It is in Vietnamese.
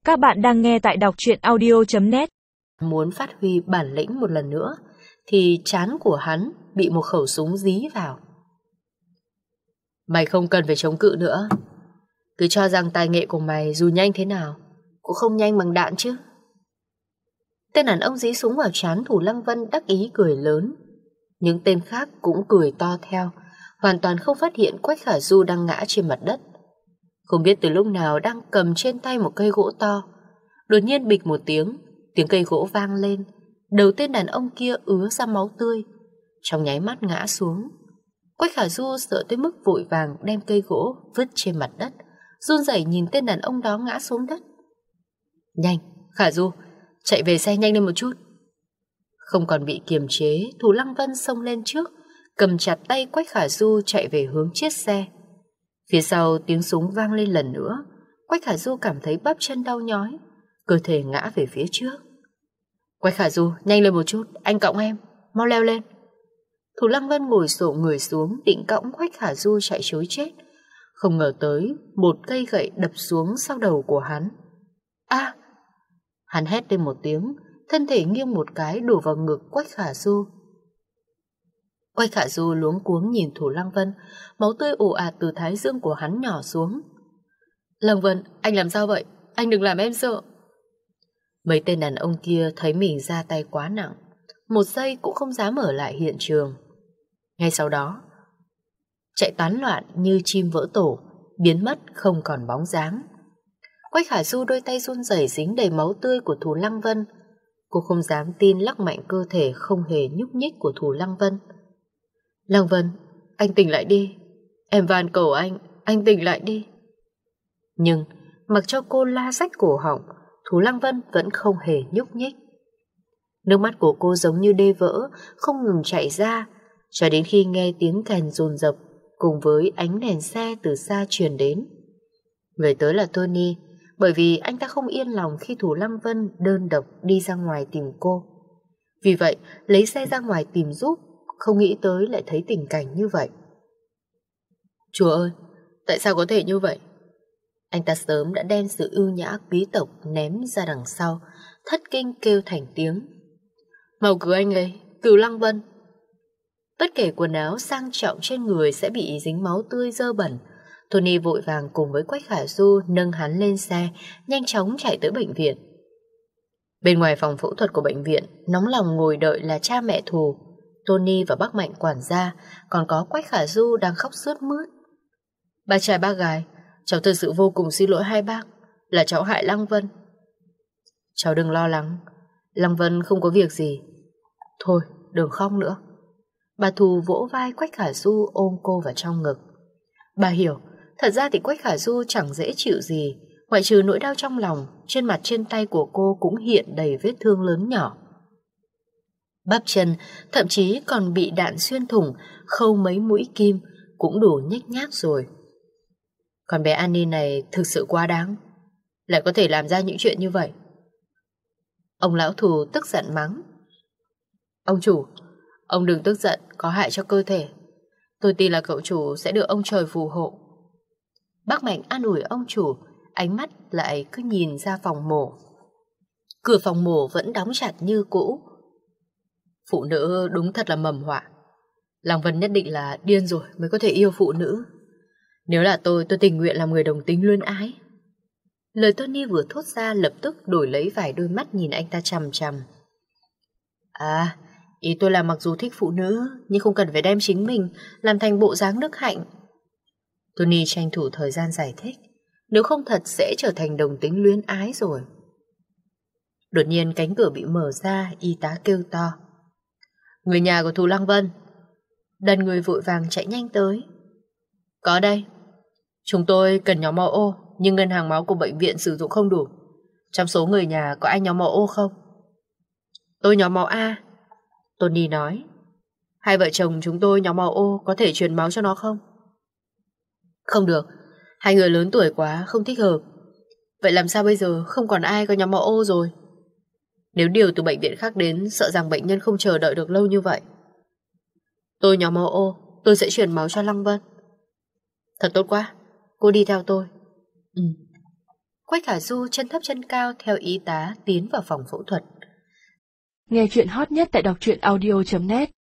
Các bạn đang nghe tại đọc truyện audio.net. Muốn phát huy bản lĩnh một lần nữa thì trán của hắn bị một khẩu súng dí vào. Mày không cần phải chống cự nữa. Cứ cho rằng tài nghệ của mày dù nhanh thế nào cũng không nhanh bằng đạn chứ. Tên đàn ông dí súng vào trán Thủ Lăng Vân đắc ý cười lớn. Những tên khác cũng cười to theo, hoàn toàn không phát hiện Quách Khả Du đang ngã trên mặt đất. Không biết từ lúc nào đang cầm trên tay một cây gỗ to. Đột nhiên bịch một tiếng cây gỗ vang lên. Đầu tên đàn ông kia ứa ra máu tươi, trong nháy mắt ngã xuống. Quách Khả Du sợ tới mức vội vàng đem cây gỗ vứt trên mặt đất, run rẩy nhìn tên đàn ông đó ngã xuống đất. Nhanh, Khả Du, chạy về xe nhanh lên một chút. Không còn bị kiềm chế, Thủ Lăng Vân xông lên trước, cầm chặt tay Quách Khả Du chạy về hướng chiếc xe. Phía sau tiếng súng vang lên lần nữa. Quách Khả Du cảm thấy bắp chân đau nhói, cơ thể ngã về phía trước. Quách Khả Du, nhanh lên một chút, anh cõng em, mau leo lên. Thủ Lăng Vân ngồi xổm người xuống định cõng Quách Khả Du chạy trối chết. Không ngờ tới một cây gậy đập xuống sau đầu của hắn. A! Hắn hét lên một tiếng, thân thể nghiêng một cái đổ vào ngực Quách Khả Du. Quách Khả Du luống cuống nhìn Thủ Lăng Vân, máu tươi ồ ạt từ thái dương của hắn nhỏ xuống. Lăng Vân, anh làm sao vậy? Anh đừng làm em sợ. Mấy tên đàn ông kia thấy mình ra tay quá nặng, một giây cũng không dám ở lại hiện trường. Ngay sau đó, chạy tán loạn như chim vỡ tổ, biến mất không còn bóng dáng. Quách Khả Du đôi tay run rẩy dính đầy máu tươi của Thủ Lăng Vân. Cô không dám tin lắc mạnh cơ thể không hề nhúc nhích của Thủ Lăng Vân. Lăng Vân, anh tỉnh lại đi. Em van cầu anh tỉnh lại đi. Nhưng mặc cho cô la rách cổ họng, Thủ Lăng Vân vẫn không hề nhúc nhích. Nước mắt của cô giống như đê vỡ, không ngừng chảy ra, cho đến khi nghe tiếng kèn dồn dập cùng với ánh đèn xe từ xa truyền đến. Người tới là Tony, bởi vì anh ta không yên lòng khi Thủ Lăng Vân đơn độc đi ra ngoài tìm cô. Vì vậy, lấy xe ra ngoài tìm giúp, không nghĩ tới lại thấy tình cảnh như vậy. Chúa ơi, tại sao có thể như vậy? Anh ta sớm đã đem sự ưu nhã quý tộc ném ra đằng sau, thất kinh kêu thành tiếng. Mau cứu anh ấy, cứu Lăng Vân. Bất kể quần áo sang trọng trên người sẽ bị dính máu tươi dơ bẩn. Tony vội vàng cùng với Quách Khả Du nâng hắn lên xe, nhanh chóng chạy tới bệnh viện. Bên ngoài phòng phẫu thuật của bệnh viện, nóng lòng ngồi đợi là cha mẹ Thù, Tony và bác Mạnh quản gia, còn có Quách Khả Du đang khóc sướt mướt. Ba trai bác gái, cháu thật sự vô cùng xin lỗi hai bác, là cháu hại Lăng Vân. Cháu đừng lo lắng, Lăng Vân không có việc gì. Thôi, đừng khóc nữa. Bà Thù vỗ vai Quách Khả Du ôm cô vào trong ngực. Bà hiểu, thật ra thì Quách Khả Du chẳng dễ chịu gì, ngoại trừ nỗi đau trong lòng, trên mặt trên tay của cô cũng hiện đầy vết thương lớn nhỏ. Bắp chân, thậm chí còn bị đạn xuyên thủng, khâu mấy mũi kim, cũng đủ nhếch nhác rồi. Con bé Annie này thực sự quá đáng, lại có thể làm ra những chuyện như vậy. Ông lão Thù tức giận mắng. Ông chủ, ông đừng tức giận, có hại cho cơ thể. Tôi tin là cậu chủ sẽ được ông trời phù hộ. Bác Mạnh an ủi ông chủ, ánh mắt lại cứ nhìn ra phòng mổ. Cửa phòng mổ vẫn đóng chặt như cũ. Phụ nữ đúng thật là mầm họa. Lăng Vân nhất định là điên rồi mới có thể yêu phụ nữ. Nếu là tôi tình nguyện làm người đồng tính luyến ái. Lời Tony vừa thốt ra lập tức đổi lấy vài đôi mắt nhìn anh ta chằm chằm. À, ý tôi là mặc dù thích phụ nữ, nhưng không cần phải đem chính mình làm thành bộ dáng đức hạnh. Tony tranh thủ thời gian giải thích, nếu không thật sẽ trở thành đồng tính luyến ái rồi. Đột nhiên cánh cửa bị mở ra, y tá kêu to. Người nhà của Thủ Lăng Vân. Đàn người vội vàng chạy nhanh tới. Có đây. Chúng tôi cần nhóm máu O, nhưng ngân hàng máu của bệnh viện sử dụng không đủ. Trong số người nhà có ai nhóm máu O không? Tôi nhóm máu A. Tony nói. Hai vợ chồng chúng tôi nhóm máu O, có thể truyền máu cho nó không? Không được, hai người lớn tuổi quá, không thích hợp. Vậy làm sao bây giờ, không còn ai có nhóm máu O rồi? Nếu điều từ bệnh viện khác đến, sợ rằng bệnh nhân không chờ đợi được lâu như vậy. Tôi nhóm máu O, tôi sẽ truyền máu cho Lăng Vân. Thật tốt quá, cô đi theo tôi. Quách Khả Du chân thấp chân cao theo y tá tiến vào phòng phẫu thuật. Nghe chuyện hot nhất tại đọc truyện audio.net